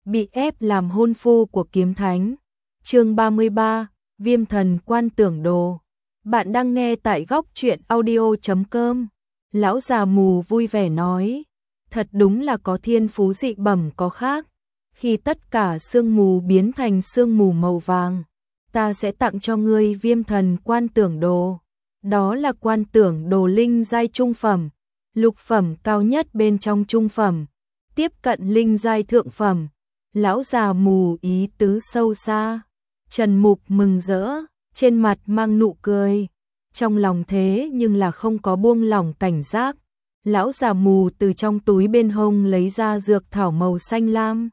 bị ép làm hôn phu của kiếm thánh. Chương 33, Viêm thần quan tưởng đồ. Bạn đang nghe tại góc truyện audio.com. Lão già mù vui vẻ nói, thật đúng là có thiên phú dị bẩm có khác. Khi tất cả sương mù biến thành sương mù màu vàng, ta sẽ tặng cho ngươi Viêm thần quan tưởng đồ. Đó là quan tưởng đồ linh giai trung phẩm, lục phẩm cao nhất bên trong trung phẩm, tiếp cận linh giai thượng phẩm. Lão già mù ý tứ sâu xa. Trần Mục mừng rỡ, trên mặt mang nụ cười, trong lòng thế nhưng là không có buông lỏng cảnh giác. Lão già mù từ trong túi bên hông lấy ra dược thảo màu xanh lam.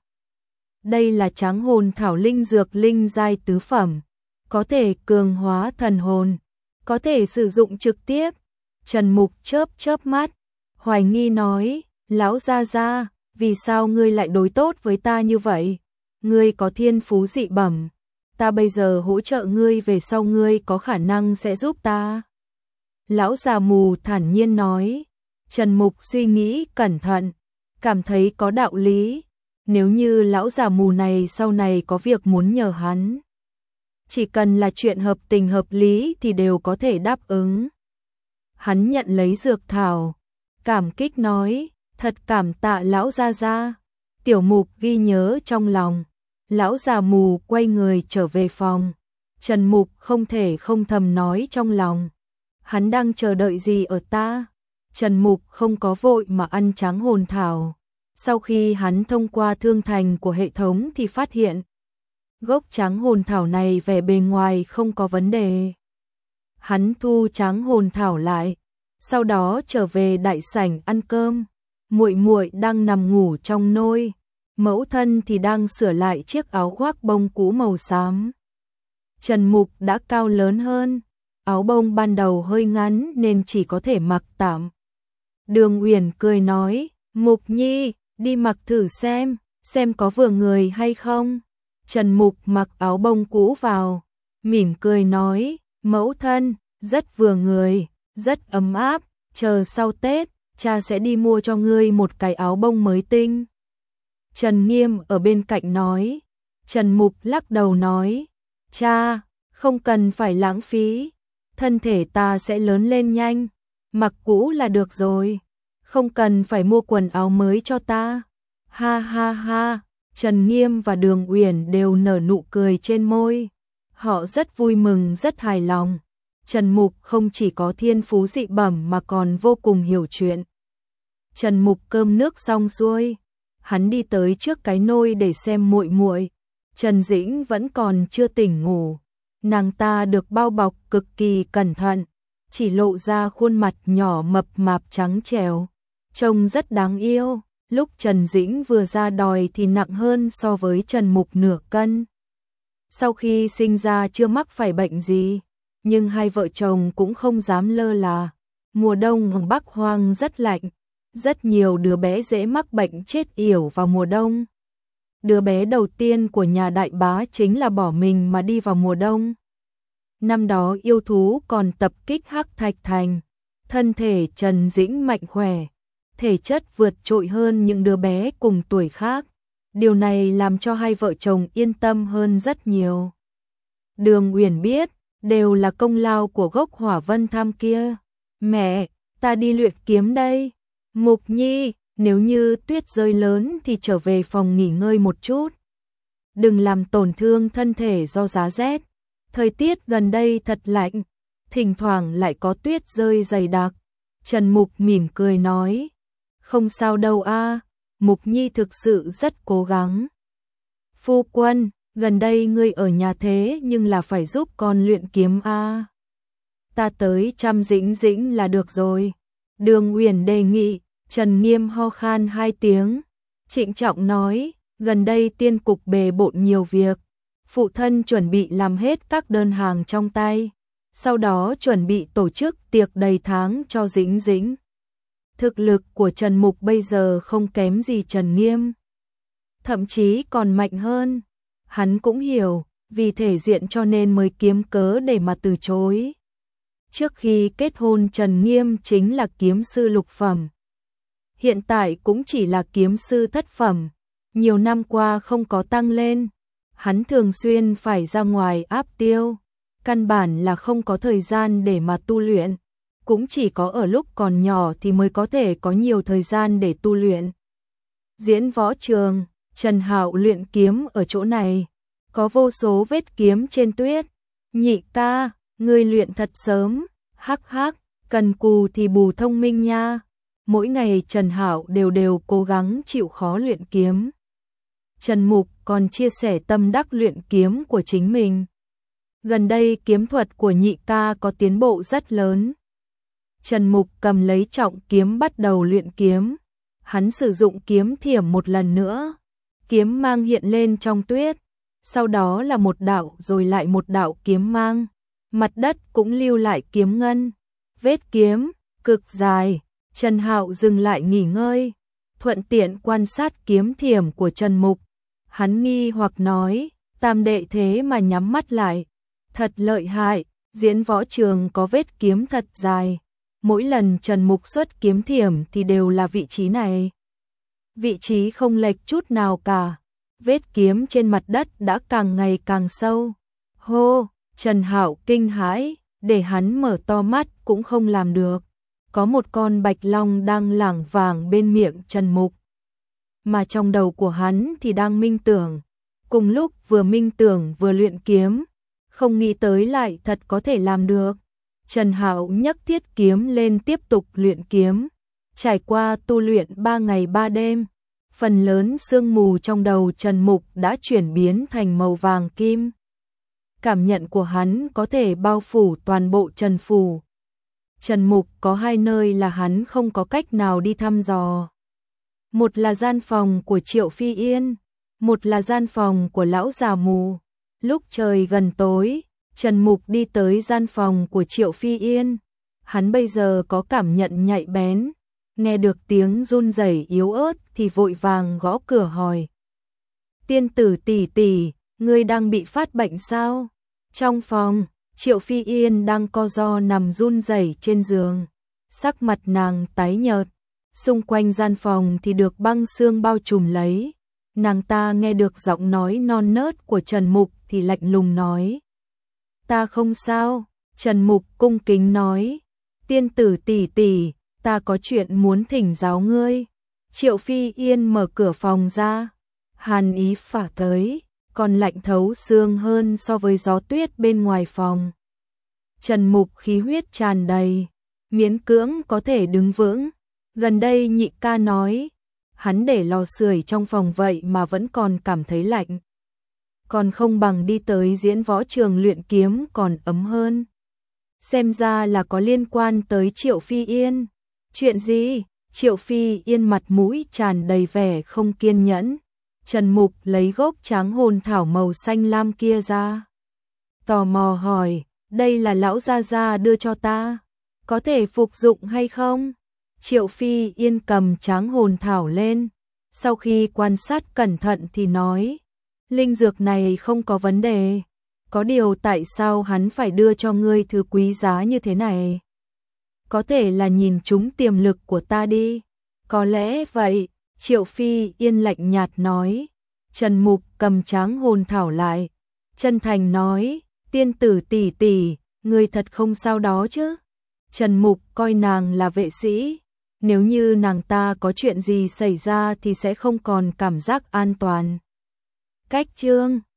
Đây là tráng hồn thảo linh dược linh giai tứ phẩm, có thể cường hóa thần hồn, có thể sử dụng trực tiếp. Trần Mục chớp chớp mắt, hoài nghi nói, lão gia, vì sao ngươi lại đối tốt với ta như vậy? Ngươi có thiên phú dị bẩm, ta bây giờ hỗ trợ ngươi, về sau ngươi có khả năng sẽ giúp ta. Lão già mù thản nhiên nói. Trần Mục suy nghĩ cẩn thận, cảm thấy có đạo lý. Nếu như lão già mù này sau này có việc muốn nhờ hắn, chỉ cần là chuyện hợp tình hợp lý thì đều có thể đáp ứng. Hắn nhận lấy dược thảo, cảm kích nói, thật cảm tạ lão gia. Tiểu Mục ghi nhớ trong lòng. Lão già mù quay người trở về phòng. Trần Mục không thể không thầm nói trong lòng, hắn đang chờ đợi gì ở ta? Trần Mục không có vội mà ăn tráng hồn thảo. Sau khi hắn thông qua thương thành của hệ thống thì phát hiện gốc tráng hồn thảo này vẻ bề ngoài không có vấn đề. Hắn thu tráng hồn thảo lại, sau đó trở về đại sảnh ăn cơm. Muội muội đang nằm ngủ trong nôi, mẫu thân thì đang sửa lại chiếc áo khoác bông cũ màu xám. Trần Mục đã cao lớn hơn, áo bông ban đầu hơi ngắn nên chỉ có thể mặc tạm. Đường Uyển cười nói, Mục Nhi, đi mặc thử xem có vừa người hay không. Trần Mục mặc áo bông cũ vào, mỉm cười nói, mẫu thân, rất vừa người, rất ấm áp, chờ sau Tết, cha sẽ đi mua cho ngươi một cái áo bông mới tinh. Trần Nghiêm ở bên cạnh nói. Trần Mục lắc đầu nói, cha, không cần phải lãng phí, thân thể ta sẽ lớn lên nhanh, mặc cũ là được rồi, không cần phải mua quần áo mới cho ta. Ha ha ha, Trần Nghiêm và Đường Uyển đều nở nụ cười trên môi, họ rất vui mừng rất hài lòng. Trần Mục không chỉ có thiên phú dị bẩm mà còn vô cùng hiểu chuyện. Trần Mục cơm nước xong xuôi, hắn đi tới trước cái nôi để xem muội muội. Trần Dĩnh vẫn còn chưa tỉnh ngủ, nàng ta được bao bọc cực kỳ cẩn thận, chỉ lộ ra khuôn mặt nhỏ mập mạp trắng trẻo, trông rất đáng yêu. Lúc Trần Dĩnh vừa ra đòi thì nặng hơn so với Trần Mục nửa cân. Sau khi sinh ra chưa mắc phải bệnh gì, nhưng hai vợ chồng cũng không dám lơ là. Mùa đông ở Bắc Hoang rất lạnh, rất nhiều đứa bé dễ mắc bệnh chết yểu vào mùa đông. Đứa bé đầu tiên của nhà đại bá chính là bỏ mình mà đi vào mùa đông. Năm đó yêu thú còn tập kích Hắc Thạch Thành, thân thể Trần Dĩnh mạnh khỏe, thể chất vượt trội hơn những đứa bé cùng tuổi khác. Điều này làm cho hai vợ chồng yên tâm hơn rất nhiều. Đường Uyển biết, đều là công lao của gốc Hỏa Vân Tham kia. Mẹ, ta đi luyện kiếm đây. Mục Nhi, nếu như tuyết rơi lớn thì trở về phòng nghỉ ngơi một chút. Đừng làm tổn thương thân thể do giá rét. Thời tiết gần đây thật lạnh, thỉnh thoảng lại có tuyết rơi dày đặc. Trần Mục mỉm cười nói, không sao đâu a, Mục Nhi thực sự rất cố gắng. Phu quân, gần đây ngươi ở nhà thế nhưng là phải giúp con luyện kiếm a. Ta tới chăm Dĩnh Dĩnh là được rồi. Đường Uyển đề nghị. Trần Nghiêm ho khan 2 tiếng, trịnh trọng nói, gần đây tiên cục bề bộn nhiều việc, phụ thân chuẩn bị làm hết các đơn hàng trong tay, sau đó chuẩn bị tổ chức tiệc đầy tháng cho Dĩnh Dĩnh. Thực lực của Trần Mục bây giờ không kém gì Trần Nghiêm, thậm chí còn mạnh hơn. Hắn cũng hiểu, vì thể diện cho nên mới kiếm cớ để mà từ chối. Trước khi kết hôn Trần Nghiêm chính là kiếm sư lục phẩm, hiện tại cũng chỉ là kiếm sư thất phẩm. nhiều năm qua không có tăng lên. Hắn thường xuyên phải ra ngoài áp tiêu, căn bản là không có thời gian để mà tu luyện, cũng chỉ có ở lúc còn nhỏ thì mới có thể có nhiều thời gian để tu luyện. Diễn võ trường, Trần Hạo luyện kiếm ở chỗ này, có vô số vết kiếm trên tuyết. Nhị ca, ngươi luyện thật sớm, hắc hắc, cần cù thì bù thông minh nha. Mỗi ngày Trần Hạo đều cố gắng chịu khó luyện kiếm. Trần Mục còn chia sẻ tâm đắc luyện kiếm của chính mình. Gần đây kiếm thuật của nhị ca có tiến bộ rất lớn. Trần Mục cầm lấy trọng kiếm bắt đầu luyện kiếm. Hắn sử dụng kiếm thiểm một lần nữa. Kiếm mang hiện lên trong tuyết. Sau đó là một đạo rồi lại một đạo kiếm mang. Mặt đất cũng lưu lại kiếm ngân. Vết kiếm, cực dài. Trần Hạo dừng lại nghỉ ngơi. Thuận tiện quan sát kiếm thiểm của Trần Mục. Hắn nghi hoặc nói, tam đệ thế mà nhắm mắt lại. Thật lợi hại, diễn võ trường có vết kiếm thật dài. Mỗi lần Trần Mục xuất kiếm thiểm thì đều là vị trí này. Vị trí không lệch chút nào cả. Vết kiếm trên mặt đất đã càng ngày càng sâu. Hô, Trần Hạo kinh hãi, để hắn mở to mắt cũng không làm được. Có một con bạch long đang lảng vảng bên miệng Trần Mục. Mà trong đầu của hắn thì đang minh tưởng. Cùng lúc vừa minh tưởng vừa luyện kiếm, không nghĩ tới lại thật có thể làm được. Trần Hạo nhấc thiết kiếm lên tiếp tục luyện kiếm. Trải qua tu luyện 3 ngày 3 đêm, phần lớn sương mù trong đầu Trần Mục đã chuyển biến thành màu vàng kim. Cảm nhận của hắn có thể bao phủ toàn bộ Trần Phủ. Trần Mục có 2 nơi là hắn không có cách nào đi thăm dò. Một là gian phòng của Triệu Phi Yên, một là gian phòng của lão già mù. Lúc trời gần tối, Trần Mục đi tới gian phòng của Triệu Phi Yên. Hắn bây giờ có cảm nhận nhạy bén, nghe được tiếng run rẩy yếu ớt thì vội vàng gõ cửa hỏi. Tiên tử tỷ tỷ, ngươi đang bị phát bệnh sao? Trong phòng, Triệu Phi Yên đang co ro nằm run rẩy trên giường. Sắc mặt nàng tái nhợt, xung quanh gian phòng thì được băng sương bao trùm lấy. Nàng ta nghe được giọng nói non nớt của Trần Mục thì lạnh lùng nói. Ta không sao, Trần Mục cung kính nói. Tiên tử tỷ tỷ, ta có chuyện muốn thỉnh giáo ngươi. Triệu Phi Yên mở cửa phòng ra. Hàn ý phả tới, còn lạnh thấu xương hơn so với gió tuyết bên ngoài phòng. Trần Mục khí huyết tràn đầy, miễn cưỡng có thể đứng vững. Gần đây nhị ca nói, hắn để lò sưởi trong phòng vậy mà vẫn còn cảm thấy lạnh. Còn không bằng đi tới diễn võ trường luyện kiếm còn ấm hơn. Xem ra là có liên quan tới Triệu Phi Yên. Chuyện gì? Triệu Phi Yên mặt mũi tràn đầy vẻ không kiên nhẫn. Trần Mục lấy gốc tráng hồn thảo màu xanh lam kia ra. Tò mò hỏi, đây là lão gia gia đưa cho ta, có thể phục dụng hay không? Triệu Phi Yên cầm tráng hồn thảo lên, sau khi quan sát cẩn thận thì nói, linh dược này không có vấn đề, có điều tại sao hắn phải đưa cho ngươi thứ quý giá như thế này? Có thể là nhìn trúng tiềm lực của ta đi. Có lẽ vậy, Triệu Phi Yên lạnh nhạt nói. Trần Mục cầm tráng hồn thảo lại, chân thành nói, tiên tử tỷ tỷ, ngươi thật không sao đó chứ? Trần Mục coi nàng là vệ sĩ, nếu như nàng ta có chuyện gì xảy ra thì sẽ không còn cảm giác an toàn. Cách chương